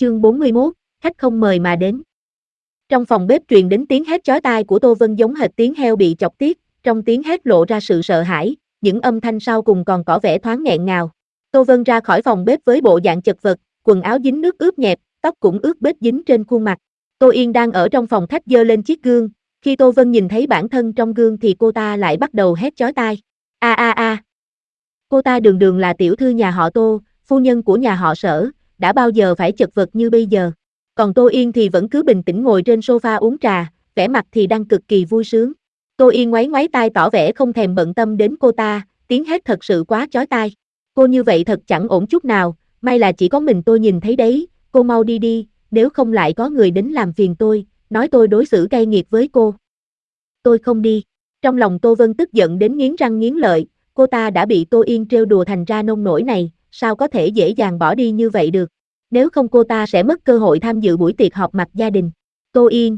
Chương 41, khách không mời mà đến. Trong phòng bếp truyền đến tiếng hét chói tai của Tô Vân giống hệt tiếng heo bị chọc tiết, trong tiếng hét lộ ra sự sợ hãi, những âm thanh sau cùng còn có vẻ thoáng nghẹn ngào. Tô Vân ra khỏi phòng bếp với bộ dạng chật vật, quần áo dính nước ướt nhẹp, tóc cũng ướt bết dính trên khuôn mặt. Tô Yên đang ở trong phòng khách giơ lên chiếc gương, khi Tô Vân nhìn thấy bản thân trong gương thì cô ta lại bắt đầu hét chói tai. A a a. Cô ta đường đường là tiểu thư nhà họ Tô, phu nhân của nhà họ Sở, đã bao giờ phải chật vật như bây giờ. Còn Tô Yên thì vẫn cứ bình tĩnh ngồi trên sofa uống trà, vẻ mặt thì đang cực kỳ vui sướng. Tô Yên ngoáy ngoáy tai tỏ vẻ không thèm bận tâm đến cô ta, tiếng hét thật sự quá chói tai. Cô như vậy thật chẳng ổn chút nào, may là chỉ có mình tôi nhìn thấy đấy, cô mau đi đi, nếu không lại có người đến làm phiền tôi, nói tôi đối xử cay nghiệt với cô. Tôi không đi. Trong lòng Tô Vân tức giận đến nghiến răng nghiến lợi, cô ta đã bị Tô Yên trêu đùa thành ra nông nổi này, sao có thể dễ dàng bỏ đi như vậy được. Nếu không cô ta sẽ mất cơ hội tham dự buổi tiệc họp mặt gia đình. Tô Yên,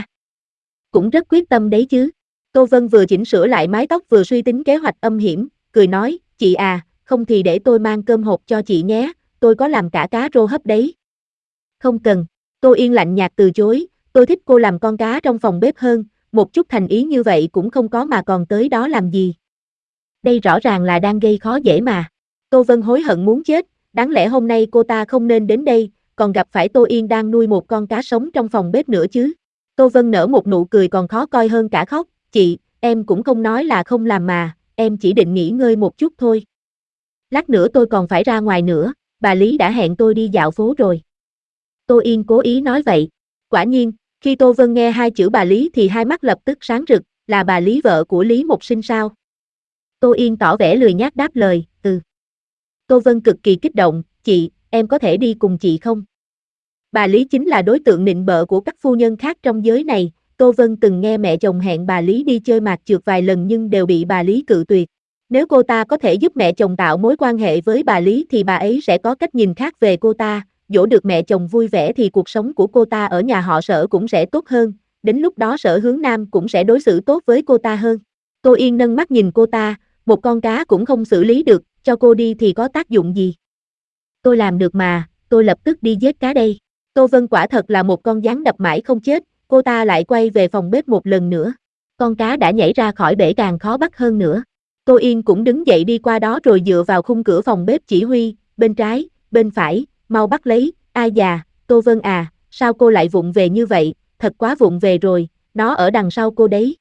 cũng rất quyết tâm đấy chứ. Tô Vân vừa chỉnh sửa lại mái tóc vừa suy tính kế hoạch âm hiểm, cười nói, chị à, không thì để tôi mang cơm hộp cho chị nhé, tôi có làm cả cá rô hấp đấy. Không cần. Tô Yên lạnh nhạt từ chối, tôi thích cô làm con cá trong phòng bếp hơn, một chút thành ý như vậy cũng không có mà còn tới đó làm gì. Đây rõ ràng là đang gây khó dễ mà. Tô Vân hối hận muốn chết, đáng lẽ hôm nay cô ta không nên đến đây, còn gặp phải Tô Yên đang nuôi một con cá sống trong phòng bếp nữa chứ. Tô Vân nở một nụ cười còn khó coi hơn cả khóc, chị, em cũng không nói là không làm mà, em chỉ định nghỉ ngơi một chút thôi. Lát nữa tôi còn phải ra ngoài nữa, bà Lý đã hẹn tôi đi dạo phố rồi. Tô Yên cố ý nói vậy. Quả nhiên, khi Tô Vân nghe hai chữ bà Lý thì hai mắt lập tức sáng rực, là bà Lý vợ của Lý Mộc Sinh sao? Tô Yên tỏ vẻ lười nhác đáp lời, Tô Vân cực kỳ kích động, chị, em có thể đi cùng chị không? Bà Lý chính là đối tượng nịnh bợ của các phu nhân khác trong giới này, Tô Vân từng nghe mẹ chồng hẹn bà Lý đi chơi mạt trượt vài lần nhưng đều bị bà Lý cự tuyệt. Nếu cô ta có thể giúp mẹ chồng tạo mối quan hệ với bà Lý thì bà ấy sẽ có cách nhìn khác về cô ta, dỗ được mẹ chồng vui vẻ thì cuộc sống của cô ta ở nhà họ Sở cũng sẽ tốt hơn, đến lúc đó Sở Hướng Nam cũng sẽ đối xử tốt với cô ta hơn. Tô Yên nâng mắt nhìn cô ta, một con cá cũng không xử lý được, cho cô đi thì có tác dụng gì? Tôi làm được mà, tôi lập tức đi giết cá đây. Tô Vân quả thật là một con gián đập mãi không chết, cô ta lại quay về phòng bếp một lần nữa. Con cá đã nhảy ra khỏi bể càng khó bắt hơn nữa. Tô Yên cũng đứng dậy đi qua đó rồi dựa vào khung cửa phòng bếp chỉ huy, bên trái, bên phải, mau bắt lấy, ai già, Tô Vân à, sao cô lại vụng về như vậy, thật quá vụng về rồi, nó ở đằng sau cô đấy.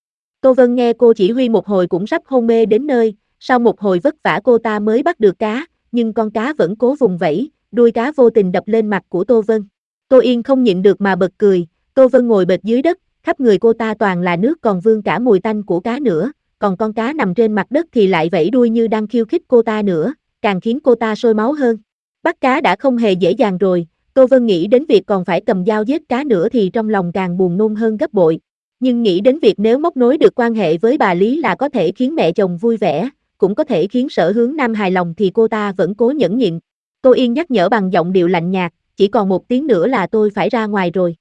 Tô Vân nghe cô chỉ huy một hồi cũng sắp hôn mê đến nơi, sau một hồi vất vả cô ta mới bắt được cá, nhưng con cá vẫn cố vùng vẫy, đuôi cá vô tình đập lên mặt của Tô Vân. Tô Yên không nhịn được mà bật cười, Tô Vân ngồi bệt dưới đất, khắp người cô ta toàn là nước còn vương cả mùi tanh của cá nữa, còn con cá nằm trên mặt đất thì lại vẫy đuôi như đang khiêu khích cô ta nữa, càng khiến cô ta sôi máu hơn. Bắt cá đã không hề dễ dàng rồi, Tô Vân nghĩ đến việc còn phải cầm dao giết cá nữa thì trong lòng càng buồn nôn hơn gấp bội. Nhưng nghĩ đến việc nếu móc nối được quan hệ với bà Lý là có thể khiến mẹ chồng vui vẻ, cũng có thể khiến Sở Hướng Nam hài lòng thì cô ta vẫn cố nhẫn nhịn. Tô Yên nhắc nhở bằng giọng điệu lạnh nhạt, chỉ còn 1 tiếng nữa là tôi phải ra ngoài rồi.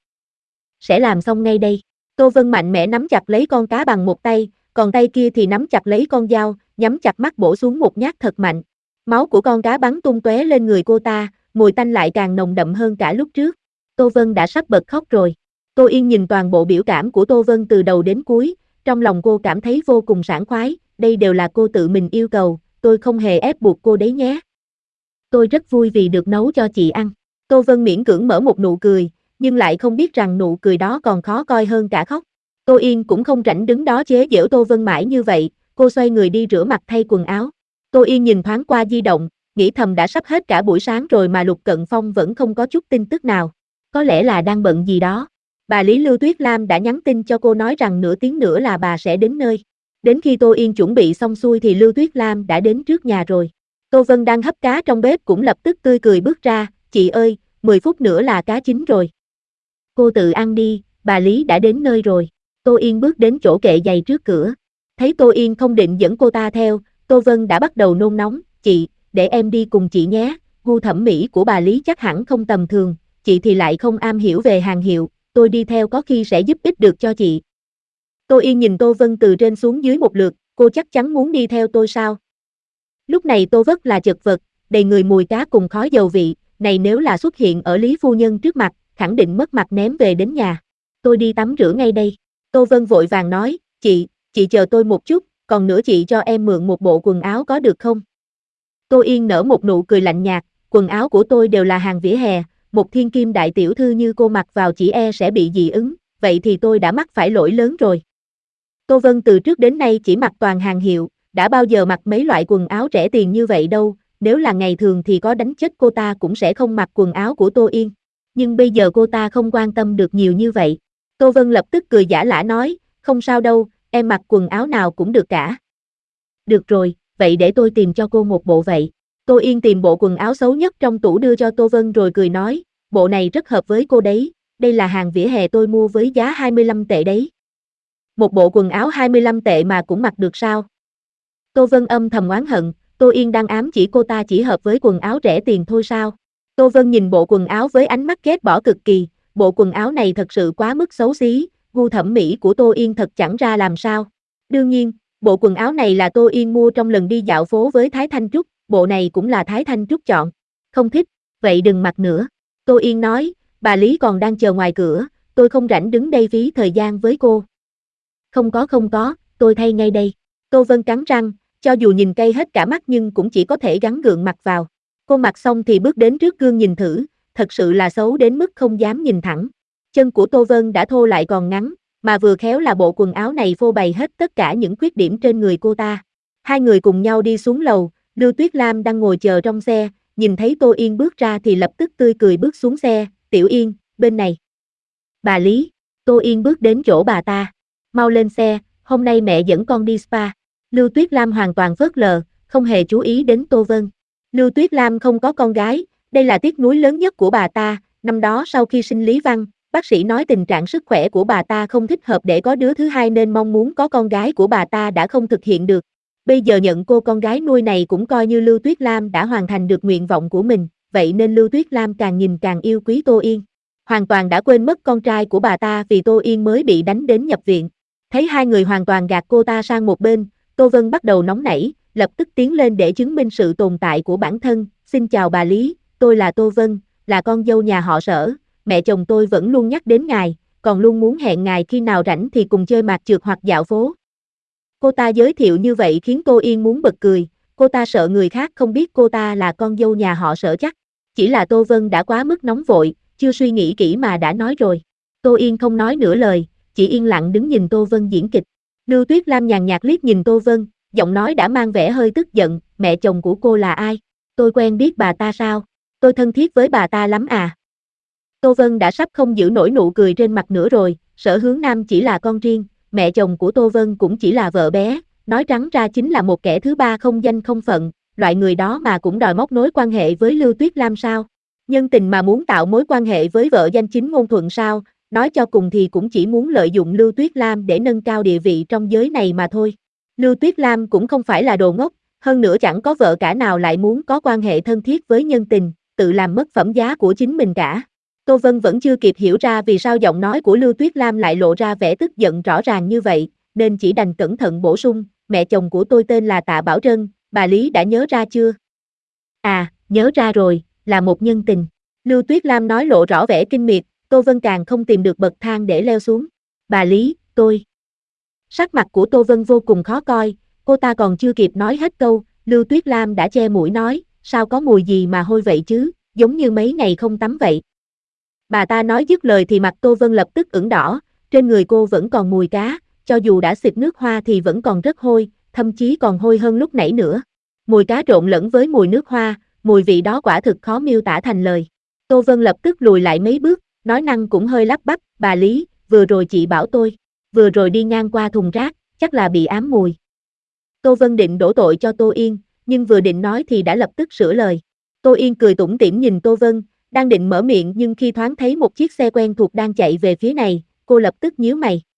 Sẽ làm xong ngay đây. Tô Vân mạnh mẽ nắm chặt lấy con cá bằng một tay, còn tay kia thì nắm chặt lấy con dao, nhắm chặt mắt bổ xuống một nhát thật mạnh. Máu của con cá bắn tung tóe lên người cô ta, mùi tanh lại càng nồng đậm hơn cả lúc trước. Tô Vân đã sắp bật khóc rồi. Tô Yên nhìn toàn bộ biểu cảm của Tô Vân từ đầu đến cuối, trong lòng cô cảm thấy vô cùng sảng khoái, đây đều là cô tự mình yêu cầu, tôi không hề ép buộc cô đấy nhé. Tôi rất vui vì được nấu cho chị ăn. Tô Vân miễn cưỡng mở một nụ cười, nhưng lại không biết rằng nụ cười đó còn khó coi hơn cả khóc. Tô Yên cũng không rảnh đứng đó chế giễu Tô Vân mãi như vậy, cô xoay người đi rửa mặt thay quần áo. Tô Yên nhìn thoáng qua di động, nghĩ thầm đã sắp hết cả buổi sáng rồi mà Lục Cận Phong vẫn không có chút tin tức nào. Có lẽ là đang bận gì đó. Bà Lý Lưu Tuyết Lam đã nhắn tin cho cô nói rằng nửa tiếng nữa là bà sẽ đến nơi. Đến khi Tô Yên chuẩn bị xong xuôi thì Lưu Tuyết Lam đã đến trước nhà rồi. Tô Vân đang hấp cá trong bếp cũng lập tức tươi cười bước ra, chị ơi, 10 phút nữa là cá chín rồi. Cô tự ăn đi, bà Lý đã đến nơi rồi. Tô Yên bước đến chỗ kệ giày trước cửa. Thấy Tô Yên không định dẫn cô ta theo, Tô Vân đã bắt đầu nôn nóng, chị, để em đi cùng chị nhé, gu thẩm mỹ của bà Lý chắc hẳn không tầm thường, chị thì lại không am hiểu về hàng hiệu, tôi đi theo có khi sẽ giúp ích được cho chị. Tô Yên nhìn Tô Vân từ trên xuống dưới một lượt, cô chắc chắn muốn đi theo tôi sao? Lúc này Tô Vất là chật vật, đầy người mùi cá cùng khói dầu vị, này nếu là xuất hiện ở Lý phu nhân trước mặt, khẳng định mất mặt ném về đến nhà. Tôi đi tắm rửa ngay đây. Tô Vân vội vàng nói, chị chờ tôi một chút, còn nữa chị cho em mượn một bộ quần áo có được không? Tô Yên nở một nụ cười lạnh nhạt, quần áo của tôi đều là hàng vỉa hè, một thiên kim đại tiểu thư như cô mặc vào chỉ e sẽ bị dị ứng, vậy thì tôi đã mắc phải lỗi lớn rồi. Tô Vân từ trước đến nay chỉ mặc toàn hàng hiệu, đã bao giờ mặc mấy loại quần áo rẻ tiền như vậy đâu, nếu là ngày thường thì có đánh chết cô ta cũng sẽ không mặc quần áo của Tô Yên. Nhưng bây giờ cô ta không quan tâm được nhiều như vậy. Tô Vân lập tức cười giả lả nói, không sao đâu, em mặc quần áo nào cũng được cả. Được rồi, vậy để tôi tìm cho cô một bộ vậy. Tô Yên tìm bộ quần áo xấu nhất trong tủ đưa cho Tô Vân rồi cười nói, bộ này rất hợp với cô đấy, đây là hàng vỉa hè tôi mua với giá 25 tệ đấy. Một bộ quần áo 25 tệ mà cũng mặc được sao? Tô Vân âm thầm oán hận, Tô Yên đang ám chỉ cô ta chỉ hợp với quần áo rẻ tiền thôi sao? Tô Vân nhìn bộ quần áo với ánh mắt ghét bỏ cực kỳ, bộ quần áo này thật sự quá mức xấu xí, gu thẩm mỹ của Tô Yên thật chẳng ra làm sao. Đương nhiên, bộ quần áo này là Tô Yên mua trong lần đi dạo phố với Thái Thanh Trúc, bộ này cũng là Thái Thanh Trúc chọn. Không thích, vậy đừng mặc nữa. Tô Yên nói, bà Lý còn đang chờ ngoài cửa, tôi không rảnh đứng đây phí thời gian với cô. Không có, tôi thay ngay đây. Tô Vân cắn răng, cho dù nhìn cay hết cả mắt nhưng cũng chỉ có thể gắng gượng mặc vào. Cô mặc xong thì bước đến trước gương nhìn thử, thật sự là xấu đến mức không dám nhìn thẳng. Chân của Tô Vân đã thô lại còn ngắn, mà vừa khéo là bộ quần áo này phô bày hết tất cả những khuyết điểm trên người cô ta. Hai người cùng nhau đi xuống lầu, Lưu Tuyết Lam đang ngồi chờ trong xe, nhìn thấy Tô Yên bước ra thì lập tức tươi cười bước xuống xe, Tiểu Yên, bên này. Bà Lý, Tô Yên bước đến chỗ bà ta. Mau lên xe, hôm nay mẹ dẫn con đi spa. Lưu Tuyết Lam hoàn toàn phớt lờ, không hề chú ý đến Tô Vân. Lưu Tuyết Lam không có con gái, đây là tiếc nuối lớn nhất của bà ta, năm đó sau khi sinh Lý Văn, bác sĩ nói tình trạng sức khỏe của bà ta không thích hợp để có đứa thứ hai nên mong muốn có con gái của bà ta đã không thực hiện được. Bây giờ nhận cô con gái nuôi này cũng coi như Lưu Tuyết Lam đã hoàn thành được nguyện vọng của mình, vậy nên Lưu Tuyết Lam càng nhìn càng yêu quý Tô Yên. Hoàn toàn đã quên mất con trai của bà ta vì Tô Yên mới bị đánh đến nhập viện. Thấy hai người hoàn toàn gạt cô ta sang một bên, Tô Vân bắt đầu nóng nảy, lập tức tiến lên để chứng minh sự tồn tại của bản thân. Xin chào bà Lý, tôi là Tô Vân, là con dâu nhà họ Sở, mẹ chồng tôi vẫn luôn nhắc đến ngài, còn luôn muốn hẹn ngài khi nào rảnh thì cùng chơi mạt trượt hoặc dạo phố. Cô ta giới thiệu như vậy khiến Tô Yên muốn bật cười, cô ta sợ người khác không biết cô ta là con dâu nhà họ Sở chắc. Chỉ là Tô Vân đã quá mức nóng vội, chưa suy nghĩ kỹ mà đã nói rồi. Tô Yên không nói nửa lời, chỉ yên lặng đứng nhìn Tô Vân diễn kịch. Lưu Tuyết Lam nhàn nhạt liếc nhìn Tô Vân, giọng nói đã mang vẻ hơi tức giận, mẹ chồng của cô là ai? Tôi quen biết bà ta sao? Tôi thân thiết với bà ta lắm à? Tô Vân đã sắp không giữ nổi nụ cười trên mặt nữa rồi, Sở Hướng Nam chỉ là con riêng, mẹ chồng của Tô Vân cũng chỉ là vợ bé, nói trắng ra chính là một kẻ thứ ba không danh không phận, loại người đó mà cũng đòi móc nối quan hệ với Lưu Tuyết Lam sao? Nhân tình mà muốn tạo mối quan hệ với vợ danh chính ngôn thuận sao? Nói cho cùng thì cũng chỉ muốn lợi dụng Lưu Tuyết Lam để nâng cao địa vị trong giới này mà thôi. Lưu Tuyết Lam cũng không phải là đồ ngốc, hơn nữa chẳng có vợ cả nào lại muốn có quan hệ thân thiết với nhân tình, tự làm mất phẩm giá của chính mình cả. Tô Vân vẫn chưa kịp hiểu ra vì sao giọng nói của Lưu Tuyết Lam lại lộ ra vẻ tức giận rõ ràng như vậy, nên chỉ đành cẩn thận bổ sung, mẹ chồng của tôi tên là Tạ Bảo Trân, bà Lý đã nhớ ra chưa? À, nhớ ra rồi, là một nhân tình. Lưu Tuyết Lam nói lộ rõ vẻ kinh miệt, Tô Vân càng không tìm được bậc thang để leo xuống. Bà Lý, tôi. Sắc mặt của Tô Vân vô cùng khó coi, cô ta còn chưa kịp nói hết câu, Lưu Tuyết Lam đã che mũi nói, sao có mùi gì mà hôi vậy chứ, giống như mấy ngày không tắm vậy. Bà ta nói dứt lời thì mặt Tô Vân lập tức ửng đỏ, trên người cô vẫn còn mùi cá, cho dù đã xịt nước hoa thì vẫn còn rất hôi, thậm chí còn hôi hơn lúc nãy nữa. Mùi cá trộn lẫn với mùi nước hoa, mùi vị đó quả thực khó miêu tả thành lời. Tô Vân lập tức lùi lại mấy bước, nói năng cũng hơi lắp bắp, bà Lý, vừa rồi chị bảo tôi, vừa rồi đi ngang qua thùng rác, chắc là bị ám mùi. Tô Vân định đổ tội cho Tô Yên, nhưng vừa định nói thì đã lập tức sửa lời. Tô Yên cười tủm tỉm nhìn Tô Vân, đang định mở miệng nhưng khi thoáng thấy một chiếc xe quen thuộc đang chạy về phía này, cô lập tức nhíu mày.